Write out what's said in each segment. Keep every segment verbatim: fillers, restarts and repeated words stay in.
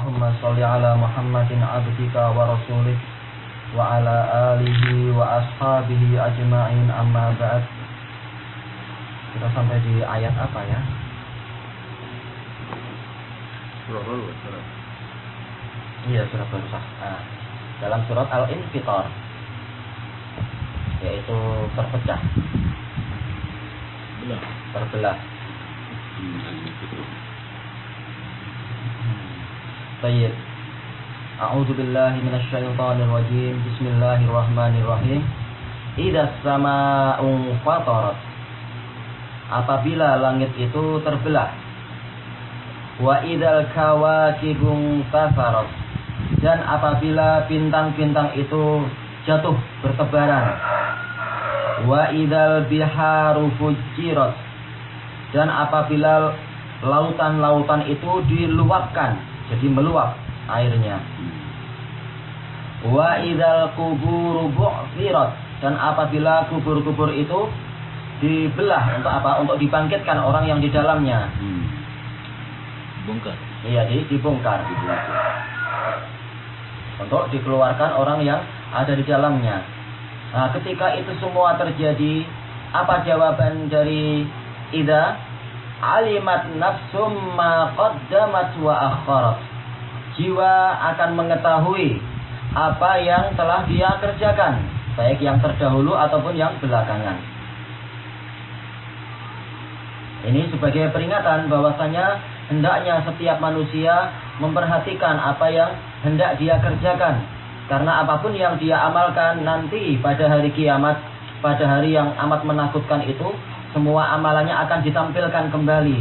Allahumma sholli ala Muhammadin abdika wa rasulih wa ala alihi wa ashabihi ajma'in, amma ba'd. Kita sampai di ayat apa ya? Surah baru, surah. Iya, surah baru sah. Nah, dalam surat Al-Infitar, yaitu terpecah, Belah. terbelah. Hmm, gitu. Baik. A'udzu billahi minasyaitonir rajim. Bismillahirrahmanirrahim. Idza samaa'u fatarat. Apabila langit itu terbelah. Wa idzal kawakibu tasarat. Dan apabila bintang-bintang itu jatuh bertebaran. Wa idzal biharu fujirat. Dan apabila lautan-lautan itu diluapkan, jadi meluap airnya. Wa idzal quburu bu'thirat. Dan apabila kubur-kubur itu dibelah, untuk apa? Untuk dibangkitkan orang yang di dalamnya. Hmm. Bongkar. Iya, di, dibongkar. Dibongkar. Untuk dikeluarkan orang yang ada di dalamnya. Nah, ketika itu semua terjadi, apa jawaban dari idza? Alimat nafsum ma qaddamat wa akharat. Jiwa akan mengetahui apa yang telah dia kerjakan, baik yang terdahulu ataupun yang belakangan. Ini sebagai peringatan bahwasanya hendaknya setiap manusia memperhatikan apa yang hendak dia kerjakan. Karena apapun yang dia amalkan nanti pada hari kiamat, pada hari yang amat menakutkan itu, semua amalannya akan ditampilkan kembali.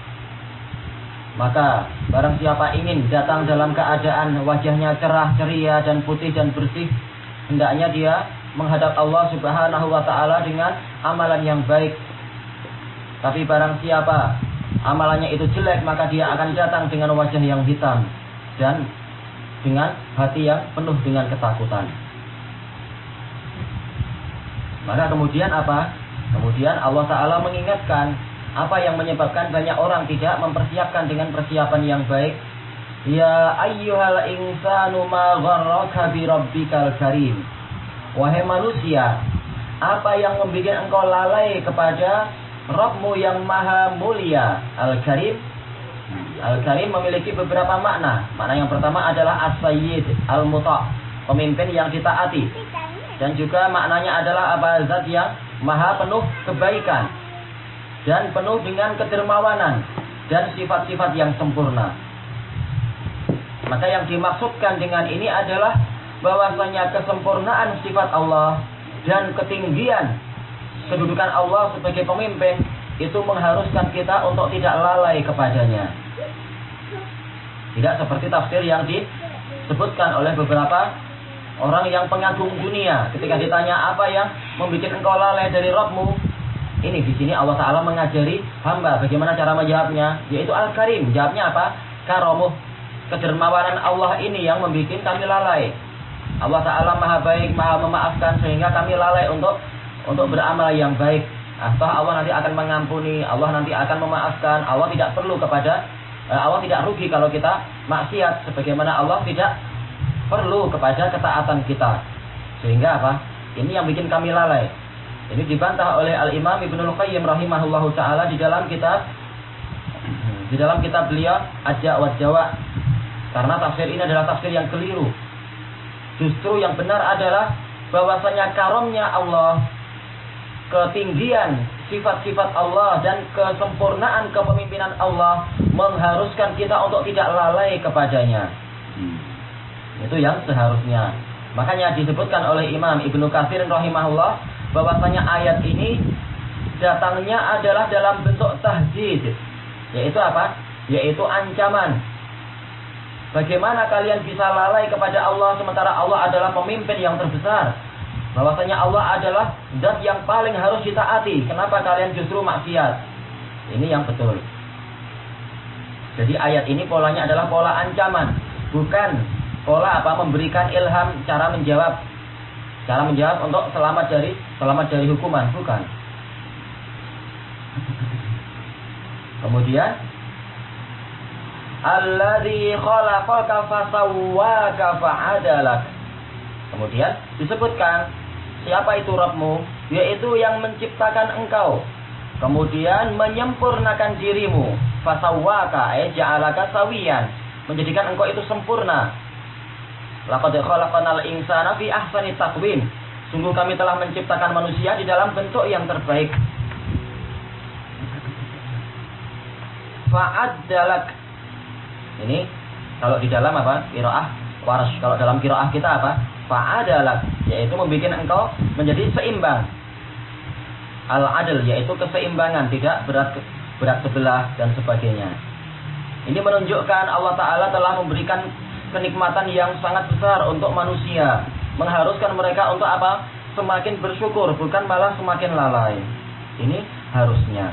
Maka barang siapa ingin datang dalam keadaan wajahnya cerah, ceria dan putih dan bersih, hendaknya dia menghadap Allah Subhanahu wa taala dengan amalan yang baik. Tapi barang siapa amalannya itu jelek, maka dia akan datang dengan wajah yang hitam dan dengan hati yang penuh dengan ketakutan. Maka kemudian apa? Kemudian Allah Ta'ala mengingatkan apa yang menyebabkan banyak orang tidak mempersiapkan dengan persiapan yang baik. Ya ayyuhal insanu ma gharraka bi rabbikal karim. Wahai manusia, apa yang membuat engkau lalai kepada Rabbmu yang maha mulia? Al-Karim. Al-Karim memiliki beberapa makna. Makna yang pertama adalah as-sayyid, al-muta', pemimpin yang ditaati. Dan juga maknanya adalah apa? Zat yang maha penuh kebaikan dan penuh dengan kedermawanan dan sifat-sifat yang sempurna. Maka yang dimaksudkan dengan ini adalah bahwasanya kesempurnaan sifat Allah dan ketinggian kedudukan Allah sebagai pemimpin itu mengharuskan kita untuk tidak lalai kepadanya. Tidak seperti tafsir yang disebutkan oleh beberapa orang yang pengagum dunia. Ketika ditanya apa yang membuat engkau lalai dari Rabbmu, ini di sini Allah Ta'ala mengajari hamba bagaimana cara menjawabnya, yaitu Al-Karim. Jawabnya apa? Karomuh, kedermawanan Allah ini yang membuat kami lalai. Allah Ta'ala maha baik, maha memaafkan, sehingga kami lalai untuk untuk beramal yang baik. Atau Allah nanti akan mengampuni, Allah nanti akan memaafkan. Allah tidak perlu kepada Allah tidak rugi kalau kita maksiat, sebagaimana Allah tidak perlu kepada ketaatan kita. Sehingga apa? Ini yang bikin kami lalai. Ini dibantah oleh Al-Imam Ibnul Qayyim rahimahullahu taala di dalam kitab di dalam kitab beliau Ad-Da' wa Dawa. Karena tafsir ini adalah tafsir yang keliru. Justru yang benar adalah bahwasanya karomnya Allah, ketinggian sifat-sifat Allah dan kesempurnaan kepemimpinan Allah mengharuskan kita untuk tidak lalai kepadanya. Hmm. Itu yang seharusnya. Makanya disebutkan oleh Imam Ibnu Katsir rahimahullah bahwasanya ayat ini datangnya adalah dalam bentuk tahdid. Yaitu apa? Yaitu ancaman. Bagaimana kalian bisa lalai kepada Allah sementara Allah adalah pemimpin yang terbesar? Bahwasanya Allah adalah zat yang paling harus ditaati. Kenapa kalian justru maksiat? Ini yang betul. Jadi ayat ini polanya adalah pola ancaman, bukan pola apa memberikan ilham cara menjawab, cara menjawab untuk selamat dari selamat dari hukuman, bukan. Kemudian alladzi khalaqaka fasawwaka fa'adalak. Kemudian disebutkan siapa itu Rabbmu, yaitu yang menciptakan engkau, kemudian menyempurnakan dirimu. Fasawwaka ay ja'alaka sawiyan, menjadikan engkau itu sempurna. Laqad khalaqnal insana fi ahsani taqwim. Sungguh kami telah menciptakan manusia di dalam bentuk yang terbaik. Fa'adalak. Ini kalau di dalam apa? Qiraah Warsh. Kalau dalam qiraah kita apa? Fa'adalak, yaitu membuat engkau menjadi seimbang. Al-adl yaitu keseimbangan, tidak berat berat sebelah dan sebagainya. Ini menunjukkan Allah Ta'ala telah memberikan kenikmatan yang sangat besar untuk manusia, mengharuskan mereka untuk apa? Semakin bersyukur, bukan malah semakin lalai. Ini harusnya.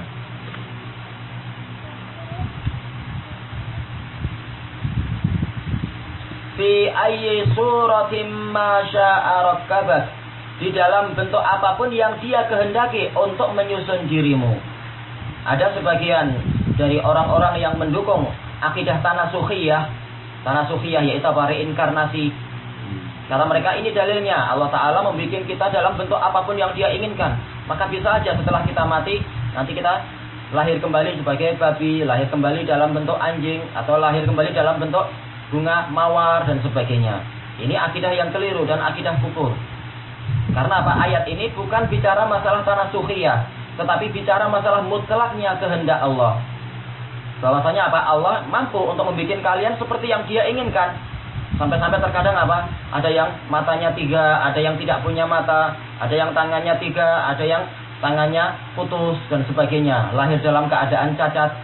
Fi ayyi suratin ma syaa rakkabak, di dalam bentuk apapun yang Dia kehendaki untuk menyusun dirimu. Ada sebagian dari orang-orang yang mendukung akidah tanasukhiyah. Tanasukhiyah yaitu apa? Reinkarnasi. Karena mereka ini dalilnya Allah Ta'ala membuat kita dalam bentuk apapun yang Dia inginkan. Maka bisa aja setelah kita mati, nanti kita lahir kembali sebagai babi, lahir kembali dalam bentuk anjing, atau lahir kembali dalam bentuk bunga mawar dan sebagainya. Ini akidah yang keliru dan akidah kufur. Karena apa? Ayat ini bukan bicara masalah tanasukhiyah, tetapi bicara masalah mutlaknya kehendak Allah. Bahwasanya apa? Allah mampu untuk membuat kalian seperti yang Dia inginkan. Sampai-sampai terkadang apa? Ada yang matanya tiga, ada yang tidak punya mata, ada yang tangannya tiga, ada yang tangannya putus dan sebagainya, lahir dalam keadaan cacat.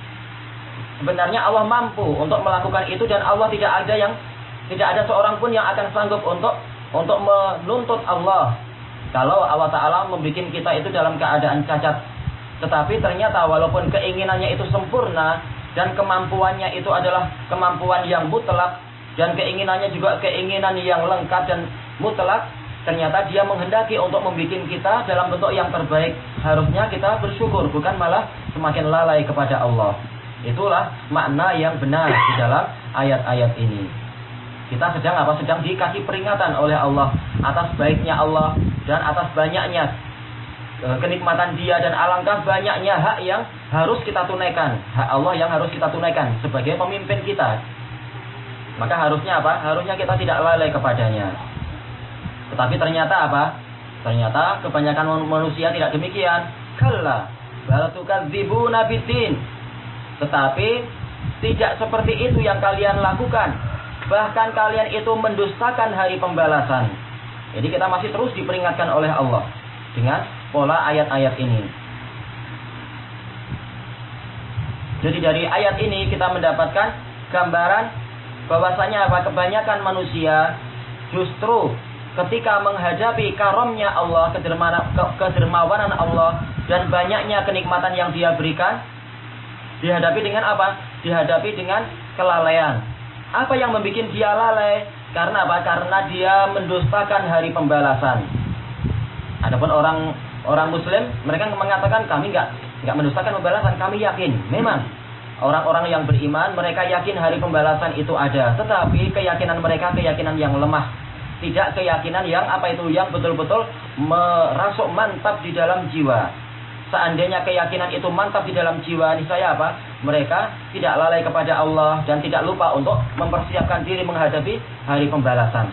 Sebenarnya Allah mampu untuk melakukan itu, dan Allah tidak ada yang tidak ada seorang pun yang akan sanggup untuk untuk menuntut Allah kalau Allah Ta'ala membuat kita itu dalam keadaan cacat. Tetapi ternyata walaupun keinginannya itu sempurna dan kemampuannya itu adalah kemampuan yang mutlak, dan keinginannya juga keinginan yang lengkap dan mutlak, ternyata Dia menghendaki untuk membuat kita dalam bentuk yang terbaik. Harusnya kita bersyukur, bukan malah semakin lalai kepada Allah. Itulah makna yang benar di dalam ayat-ayat ini. Kita sedang apa? Sedang dikasih peringatan oleh Allah atas baiknya Allah dan atas banyaknya e, kenikmatan Dia, dan alangkah banyaknya hak yang harus kita tunaikan, hak Allah yang harus kita tunaikan sebagai pemimpin kita. Maka harusnya apa? Harusnya kita tidak lalai kepadanya. Tetapi ternyata apa? Ternyata kebanyakan manusia tidak demikian. Kalla bal tukadzibuna biddin. Tetapi tidak seperti itu yang kalian lakukan. Bahkan kalian itu mendustakan hari pembalasan. Jadi kita masih terus diperingatkan oleh Allah dengan pola ayat-ayat ini. Jadi dari ayat ini kita mendapatkan gambaran bahwasanya apa? Kebanyakan manusia justru ketika menghadapi karamnya Allah, kedermawanan Allah, dan banyaknya kenikmatan yang Dia berikan, dihadapi dengan apa? Dihadapi dengan kelalaian. Apa yang membuat dia lalai? Karena apa? Karena dia mendustakan hari pembalasan. Adapun orang orang Muslim, mereka mengatakan kami enggak enggak mendustakan pembalasan, kami yakin. Memang orang-orang yang beriman, mereka yakin hari pembalasan itu ada. Tetapi keyakinan mereka keyakinan yang lemah. Tidak keyakinan yang apa itu? Yang betul-betul merasuk mantap di dalam jiwa. Seandainya keyakinan itu mantap di dalam jiwa, niscaya apa? Mereka tidak lalai kepada Allah dan tidak lupa untuk mempersiapkan diri menghadapi hari pembalasan.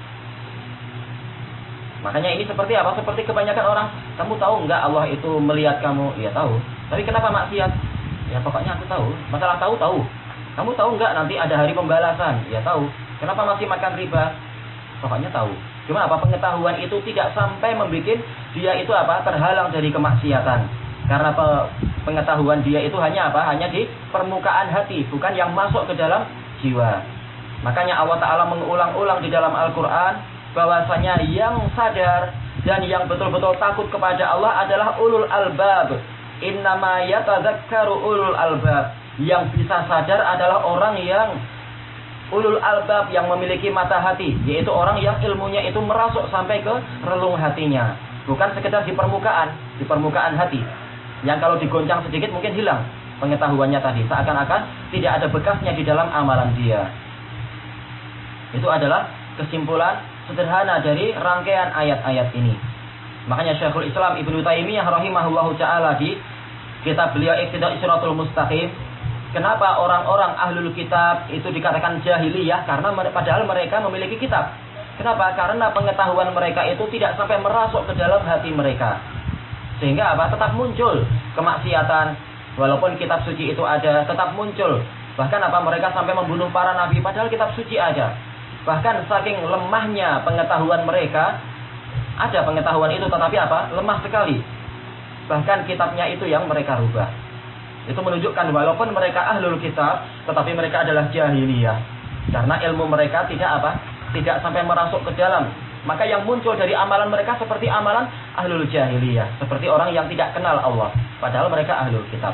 Makanya ini seperti apa? Seperti kebanyakan orang, kamu tahu enggak Allah itu melihat kamu? Ya tahu. Tapi kenapa maksiat? Ya pokoknya aku tahu. Masalah tahu tahu. Kamu tahu enggak nanti ada hari pembalasan? Ya tahu. Kenapa masih makan riba? Pokoknya tahu. Cuma apa? Pengetahuan itu tidak sampai membuat dia itu apa? Terhalang dari kemaksiatan. Karena pe pengetahuan dia itu hanya apa? Hanya di permukaan hati, bukan yang masuk ke dalam jiwa. Makanya Allah Ta'ala mengulang-ulang di dalam Al-Quran bahwasanya yang sadar dan yang betul-betul takut kepada Allah adalah ulul albab. Innama yatadzakkaru ulul albab. Yang bisa sadar adalah orang yang ulul albab, yang memiliki mata hati, yaitu orang yang ilmunya itu merasuk sampai ke relung hatinya, bukan sekedar di permukaan, di permukaan hati, yang kalau digoncang sedikit mungkin hilang. pengetahuannya tadi, seakan-akan tidak ada bekasnya di dalam amalan dia. Itu adalah kesimpulan sederhana dari rangkaian ayat-ayat ini. Makanya Syekhul Islam Ibnu Taimiyah rahimahullahu taala di kitab beliau Iqtida' Shiratal Mustaqim, kenapa orang-orang ahlul kitab itu dikatakan jahiliyah? Karena padahal mereka memiliki kitab. Kenapa? Karena pengetahuan mereka itu tidak sampai merasuk ke dalam hati mereka. Sehingga apa? Tetap muncul kemaksiatan. Walaupun kitab suci itu ada, tetap muncul. Bahkan apa? Mereka sampai membunuh para nabi padahal kitab suci ada. Bahkan saking lemahnya pengetahuan mereka, ada pengetahuan itu tetapi apa? Lemah sekali. Bahkan kitabnya itu yang mereka rubah. Itu menunjukkan walaupun mereka ahlul kitab, tetapi mereka adalah jahiliyah. Karena ilmu mereka tidak apa? Tidak sampai merasuk ke dalam. Maka yang muncul dari amalan mereka seperti amalan ahlul jahiliyah. Seperti orang yang tidak kenal Allah. Padahal mereka ahlul kitab.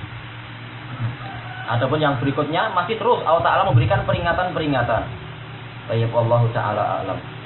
Adapun yang berikutnya masih terus Allah Ta'ala memberikan peringatan-peringatan. Baik, wallahu ta'ala a'lam.